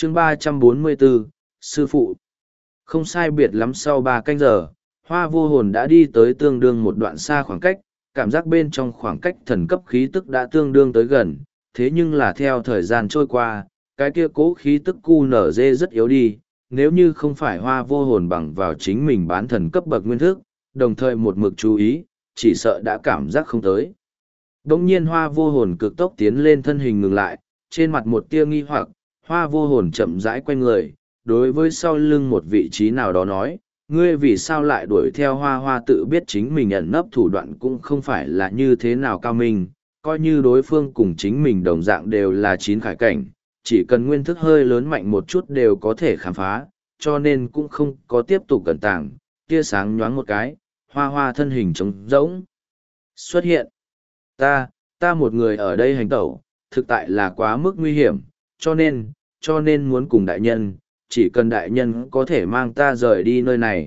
chương 344, sư phụ. Không sai biệt lắm sau 3 canh giờ, Hoa Vô Hồn đã đi tới tương đương một đoạn xa khoảng cách, cảm giác bên trong khoảng cách thần cấp khí tức đã tương đương tới gần, thế nhưng là theo thời gian trôi qua, cái kia cố khí tức QNZ rất yếu đi, nếu như không phải Hoa Vô Hồn bằng vào chính mình bán thần cấp bậc nguyên thức, đồng thời một mực chú ý, chỉ sợ đã cảm giác không tới. Đống nhiên Hoa Vô Hồn cực tốc tiến lên, thân hình ngừng lại, trên mặt một tia nghi hoặc, Hoa Vô Hồn chậm rãi quay người, đối với sau lưng một vị trí nào đó nói, ngươi vì sao lại đuổi theo Hoa Hoa, tự biết chính mình ẩn nấp thủ đoạn cũng không phải là như thế nào cao minh, coi như đối phương cùng chính mình đồng dạng đều là 9 khải cảnh, chỉ cần nguyên thức hơi lớn mạnh một chút đều có thể khám phá, cho nên cũng không có tiếp tục cẩn tàng, tia sáng nhoáng một cái, Hoa Hoa thân hình trống rỗng xuất hiện. Ta một người ở đây hành tẩu, thực tại là quá mức nguy hiểm, cho nên muốn cùng đại nhân, chỉ cần đại nhân có thể mang ta rời đi nơi này,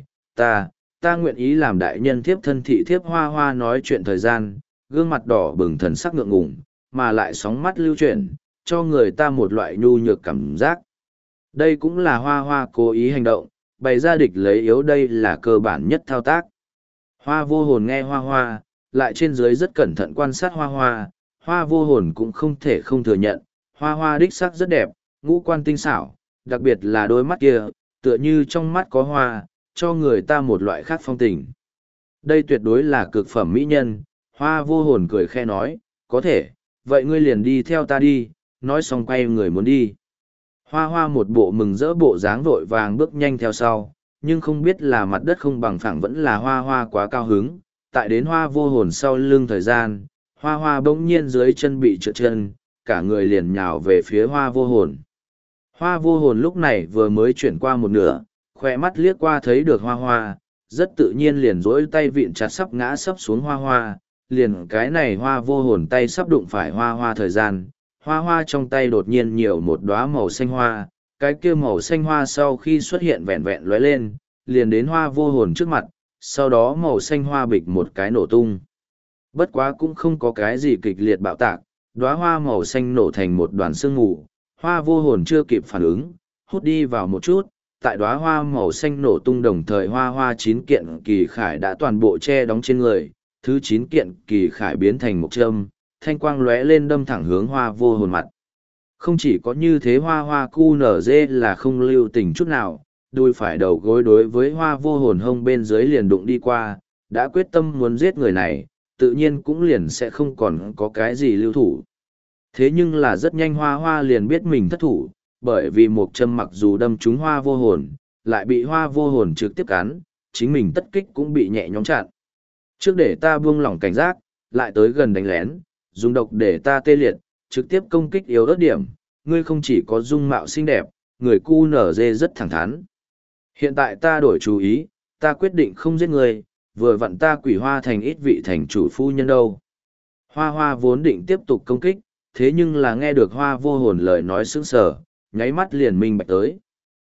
ta nguyện ý làm đại nhân thiếp thân thị thiếp. Hoa Hoa nói chuyện thời gian, gương mặt đỏ bừng, thần sắc ngượng ngùng, mà lại sóng mắt lưu chuyển, cho người ta một loại nhu nhược cảm giác. Đây cũng là Hoa Hoa cố ý hành động, bày ra địch lấy yếu, đây là cơ bản nhất thao tác. Hoa Vô Hồn nghe Hoa Hoa, lại trên dưới rất cẩn thận quan sát Hoa Hoa, Hoa Vô Hồn cũng không thể không thừa nhận, Hoa Hoa đích sắc rất đẹp, ngũ quan tinh xảo, đặc biệt là đôi mắt kia, tựa như trong mắt có hoa, cho người ta một loại khác phong tình. Đây tuyệt đối là cực phẩm mỹ nhân. Hoa Vô Hồn cười khe nói, có thể, vậy ngươi liền đi theo ta đi, nói xong quay người muốn đi. Hoa Hoa một bộ mừng rỡ bộ dáng vội vàng bước nhanh theo sau, nhưng không biết là mặt đất không bằng phẳng vẫn là Hoa Hoa quá cao hứng, tại đến Hoa Vô Hồn sau lưng thời gian, Hoa Hoa bỗng nhiên dưới chân bị trượt chân, cả người liền nhào về phía Hoa Vô Hồn. Hoa Vô Hồn lúc này vừa mới chuyển qua một nửa, khoe mắt liếc qua thấy được Hoa Hoa, rất tự nhiên liền dỗi tay vịn chặt sắp ngã sắp xuống Hoa Hoa, liền cái này Hoa Vô Hồn tay sắp đụng phải Hoa Hoa thời gian, Hoa Hoa trong tay đột nhiên nhiều một đóa màu xanh hoa, cái kia màu xanh hoa sau khi xuất hiện vẹn vẹn lóe lên, liền đến Hoa Vô Hồn trước mặt, sau đó màu xanh hoa bịch một cái nổ tung. Bất quá cũng không có cái gì kịch liệt bạo tạc, đóa hoa màu xanh nổ thành một đoàn sương mù, Hoa Vô Hồn chưa kịp phản ứng, hút đi vào một chút, tại đóa hoa màu xanh nổ tung đồng thời Hoa Hoa 9 kiện kỳ khải đã toàn bộ che đóng trên người, thứ 9 kiện kỳ khải biến thành một châm, thanh quang lóe lên đâm thẳng hướng Hoa Vô Hồn mặt. Không chỉ có như thế, Hoa Hoa QNZ là không lưu tình chút nào, đùi phải đầu gối đối với Hoa Vô Hồn hông bên dưới liền đụng đi qua, đã quyết tâm muốn giết người này, tự nhiên cũng liền sẽ không còn có cái gì lưu thủ. Thế nhưng là rất nhanh Hoa Hoa liền biết mình thất thủ, bởi vì một châm mặc dù đâm trúng Hoa Vô Hồn, lại bị Hoa Vô Hồn trực tiếp cắn, chính mình tất kích cũng bị nhẹ nhõm chặn. Trước để ta buông lỏng cảnh giác, lại tới gần đánh lén, dùng độc để ta tê liệt, trực tiếp công kích yếu ớt điểm, ngươi không chỉ có dung mạo xinh đẹp, người QNZ rất thẳng thắn. Hiện tại ta đổi chú ý, ta quyết định không giết ngươi, vừa vặn ta Quỷ Hoa thành ít vị thành chủ phu nhân đâu. Hoa Hoa vốn định tiếp tục công kích, thế nhưng là nghe được Hoa Vô Hồn lời nói sững sờ, nháy mắt liền minh bạch tới.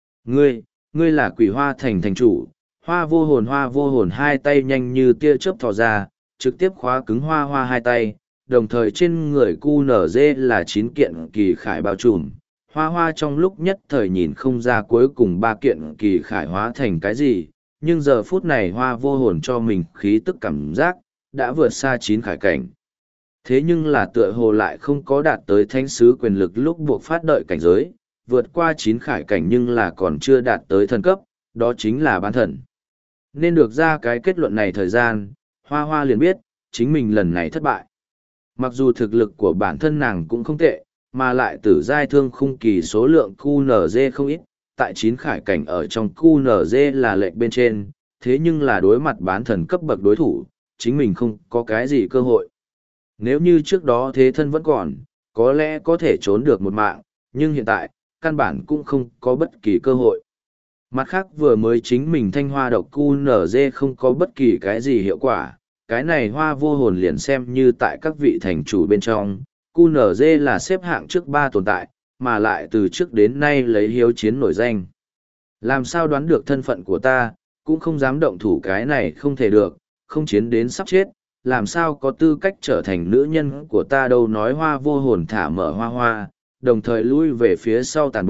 Ngươi là Quỷ Hoa thành thành chủ. Hoa Vô Hồn hai tay nhanh như tia chớp thò ra, trực tiếp khóa cứng Hoa Hoa hai tay, đồng thời trên người QNZ là 9 kiện kỳ khải bao trùm. Hoa Hoa trong lúc nhất thời nhìn không ra cuối cùng 3 kiện kỳ khải hóa thành cái gì, nhưng giờ phút này Hoa Vô Hồn cho mình khí tức cảm giác, đã vượt xa 9 khải cảnh. Thế nhưng là tựa hồ lại không có đạt tới thánh sứ quyền lực lúc buộc phát đợi cảnh giới, vượt qua 9 khải cảnh nhưng là còn chưa đạt tới thần cấp, đó chính là bán thần. Nên được ra cái kết luận này thời gian, Hoa Hoa liền biết, chính mình lần này thất bại. Mặc dù thực lực của bản thân nàng cũng không tệ, mà lại tử giai thương khung kỳ số lượng QNZ không ít, tại 9 khải cảnh ở trong QNZ là lệch bên trên, thế nhưng là đối mặt bán thần cấp bậc đối thủ, chính mình không có cái gì cơ hội. Nếu như trước đó thế thân vẫn còn, có lẽ có thể trốn được một mạng, nhưng hiện tại, căn bản cũng không có bất kỳ cơ hội. Mặt khác vừa mới chính mình thanh hoa độc QNZ không có bất kỳ cái gì hiệu quả, cái này Hoa Vô Hồn liền xem như tại các vị thành chủ bên trong, QNZ là xếp hạng trước 3 tồn tại, mà lại từ trước đến nay lấy hiếu chiến nổi danh. Làm sao đoán được thân phận của ta, cũng không dám động thủ, cái này không thể được, không chiến đến sắp chết, làm sao có tư cách trở thành nữ nhân của ta đâu. Nói Hoa Vô Hồn thả mở Hoa Hoa, đồng thời lui về phía sau tàn bộ,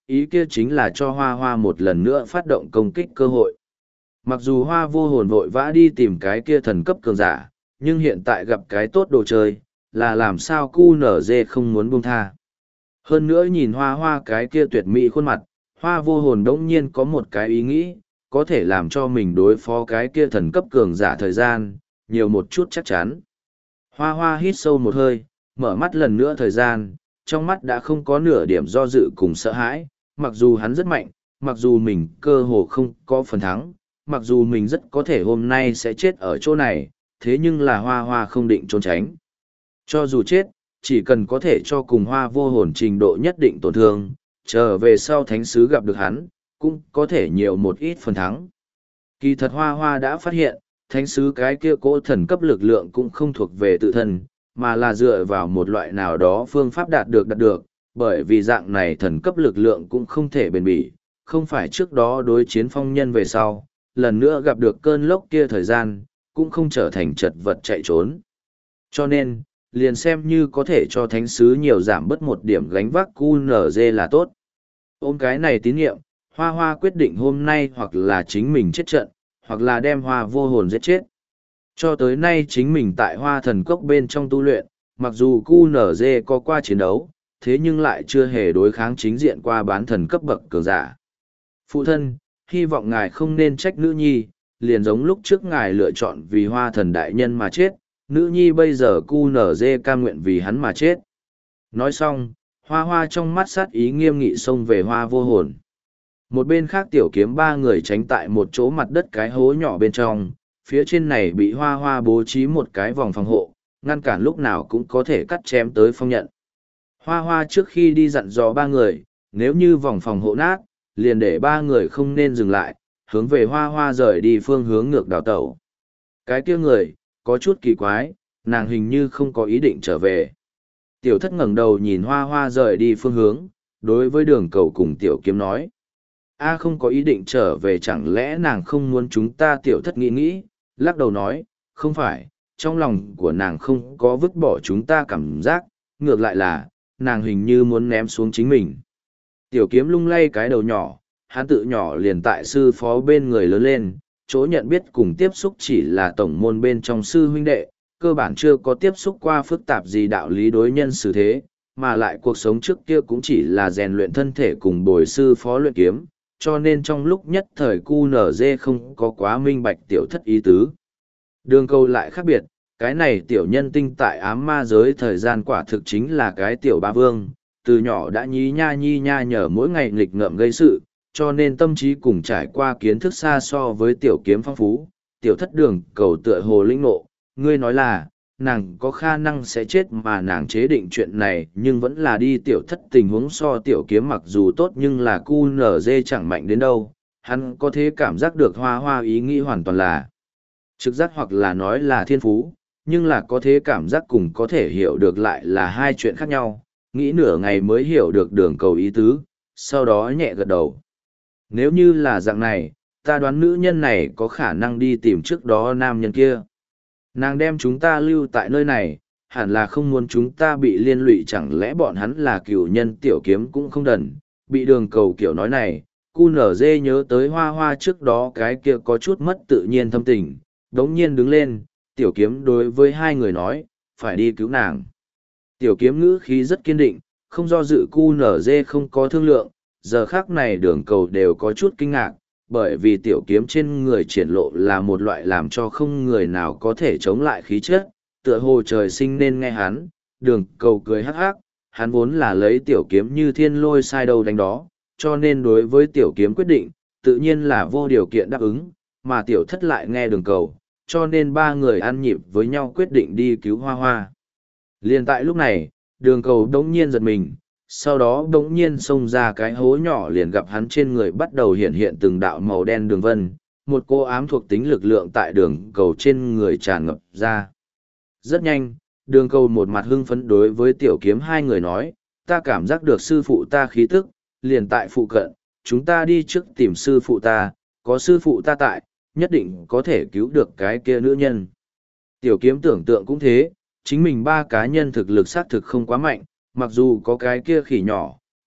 ý kia chính là cho Hoa Hoa một lần nữa phát động công kích cơ hội. Mặc dù Hoa Vô Hồn vội vã đi tìm cái kia thần cấp cường giả, nhưng hiện tại gặp cái tốt đồ chơi, là làm sao QNZ không muốn buông tha. Hơn nữa nhìn Hoa Hoa cái kia tuyệt mỹ khuôn mặt, Hoa Vô Hồn đống nhiên có một cái ý nghĩ, có thể làm cho mình đối phó cái kia thần cấp cường giả thời gian, nhiều một chút chắc chắn. Hoa Hoa hít sâu một hơi, mở mắt lần nữa thời gian, trong mắt đã không có nửa điểm do dự cùng sợ hãi, mặc dù hắn rất mạnh, mặc dù mình cơ hồ không có phần thắng, mặc dù mình rất có thể hôm nay sẽ chết ở chỗ này, thế nhưng là Hoa Hoa không định trốn tránh. Cho dù chết, chỉ cần có thể cho cùng Hoa Vô Hồn trình độ nhất định tổn thương, trở về sau thánh sứ gặp được hắn, cũng có thể nhiều một ít phần thắng. Kỳ thật Hoa Hoa đã phát hiện, thánh sứ cái kia cỗ thần cấp lực lượng cũng không thuộc về tự thân, mà là dựa vào một loại nào đó phương pháp đạt được, bởi vì dạng này thần cấp lực lượng cũng không thể bền bỉ, không phải trước đó đối chiến phong nhân về sau, lần nữa gặp được cơn lốc kia thời gian, cũng không trở thành chật vật chạy trốn. Cho nên, liền xem như có thể cho thánh sứ nhiều giảm bớt một điểm gánh vác QNZ là tốt. Ôm cái này tín nhiệm, Hoa Hoa quyết định hôm nay hoặc là chính mình chết trận, hoặc là đem Hoa Vô Hồn giết chết. Cho tới nay chính mình tại Hoa Thần Cốc bên trong tu luyện, mặc dù QNZ có qua chiến đấu, thế nhưng lại chưa hề đối kháng chính diện qua bán thần cấp bậc cường giả. Phụ thân, hy vọng ngài không nên trách nữ nhi, liền giống lúc trước ngài lựa chọn vì Hoa Thần Đại Nhân mà chết, nữ nhi bây giờ QNZ cam nguyện vì hắn mà chết. Nói xong, Hoa Hoa trong mắt sát ý nghiêm nghị xông về Hoa Vô Hồn. Một bên khác Tiểu Kiếm ba người tránh tại một chỗ mặt đất cái hố nhỏ bên trong, phía trên này bị Hoa Hoa bố trí một cái vòng phòng hộ, ngăn cản lúc nào cũng có thể cắt chém tới phong nhận. Hoa Hoa trước khi đi dặn dò ba người, nếu như vòng phòng hộ nát, liền để ba người không nên dừng lại, hướng về Hoa Hoa rời đi phương hướng ngược đảo tẩu. Cái kia người, có chút kỳ quái, nàng hình như không có ý định trở về. Tiểu Thất ngẩng đầu nhìn Hoa Hoa rời đi phương hướng, đối với Đường Cầu cùng Tiểu Kiếm nói. A không có ý định trở về, chẳng lẽ nàng không muốn chúng ta? Tiểu Thất nghĩ, lắc đầu nói, không phải, trong lòng của nàng không có vứt bỏ chúng ta cảm giác, ngược lại là, nàng hình như muốn ném xuống chính mình. Tiểu Kiếm lung lay cái đầu nhỏ, hắn tự nhỏ liền tại sư phó bên người lớn lên, chỗ nhận biết cùng tiếp xúc chỉ là tổng môn bên trong sư huynh đệ, cơ bản chưa có tiếp xúc qua phức tạp gì đạo lý đối nhân xử thế, mà lại cuộc sống trước kia cũng chỉ là rèn luyện thân thể cùng bồi sư phó luyện kiếm, cho nên trong lúc nhất thời QNZ không có quá minh bạch Tiểu Thất ý tứ. Đường Cầu lại khác biệt, cái này tiểu nhân tinh tại ám ma giới thời gian quả thực chính là cái tiểu ba vương, từ nhỏ đã nhi nha nhờ mỗi ngày nghịch ngợm gây sự, cho nên tâm trí cùng trải qua kiến thức xa so với Tiểu Kiếm phong phú. Tiểu Thất Đường Cầu tựa hồ linh nộ, ngươi nói là, nàng có khả năng sẽ chết mà nàng chế định chuyện này, nhưng vẫn là đi. Tiểu Thất tình huống so Tiểu Kiếm mặc dù tốt nhưng là QNZ chẳng mạnh đến đâu, hắn có thể cảm giác được Hoa Hoa ý nghĩ hoàn toàn là trực giác hoặc là nói là thiên phú, nhưng là có thể cảm giác cùng có thể hiểu được lại là hai chuyện khác nhau, nghĩ nửa ngày mới hiểu được Đường Cầu ý tứ, sau đó nhẹ gật đầu. Nếu như là dạng này, ta đoán nữ nhân này có khả năng đi tìm trước đó nam nhân kia. Nàng đem chúng ta lưu tại nơi này, hẳn là không muốn chúng ta bị liên lụy, chẳng lẽ bọn hắn là cựu nhân? Tiểu Kiếm cũng không đần, bị Đường Cầu kiểu nói này, QNZ nhớ tới Hoa Hoa trước đó cái kia có chút mất tự nhiên thâm tình, đống nhiên đứng lên. Tiểu Kiếm đối với hai người nói, phải đi cứu nàng. Tiểu Kiếm ngữ khí rất kiên định, không do dự. QNZ không có thương lượng, giờ khác này Đường Cầu đều có chút kinh ngạc, bởi vì Tiểu Kiếm trên người triển lộ là một loại làm cho không người nào có thể chống lại khí chất, tựa hồ trời sinh nên nghe hắn. Đường Cầu cười hắc hắc, hắn vốn là lấy Tiểu Kiếm như thiên lôi sai đâu đánh đó, cho nên đối với Tiểu Kiếm quyết định, tự nhiên là vô điều kiện đáp ứng, mà Tiểu Thất lại nghe Đường Cầu, cho nên ba người ăn nhịp với nhau quyết định đi cứu Hoa Hoa. Liền tại lúc này, Đường Cầu đống nhiên giật mình, sau đó đống nhiên xông ra cái hố nhỏ, liền gặp hắn trên người bắt đầu hiện hiện từng đạo màu đen đường vân, một cô ám thuộc tính lực lượng tại Đường Cầu trên người tràn ngập ra. Rất nhanh, Đường Cầu một mặt hưng phấn đối với Tiểu Kiếm hai người nói, ta cảm giác được sư phụ ta khí tức, liền tại phụ cận, chúng ta đi trước tìm sư phụ ta, có sư phụ ta tại, nhất định có thể cứu được cái kia nữ nhân. Tiểu Kiếm tưởng tượng cũng thế, chính mình ba cá nhân thực lực xác thực không quá mạnh, mặc dù có cái kia khỉ nhỏ,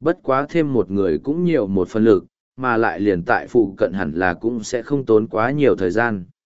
bất quá thêm một người cũng nhiều một phần lực, mà lại liền tại phụ cận hẳn là cũng sẽ không tốn quá nhiều thời gian.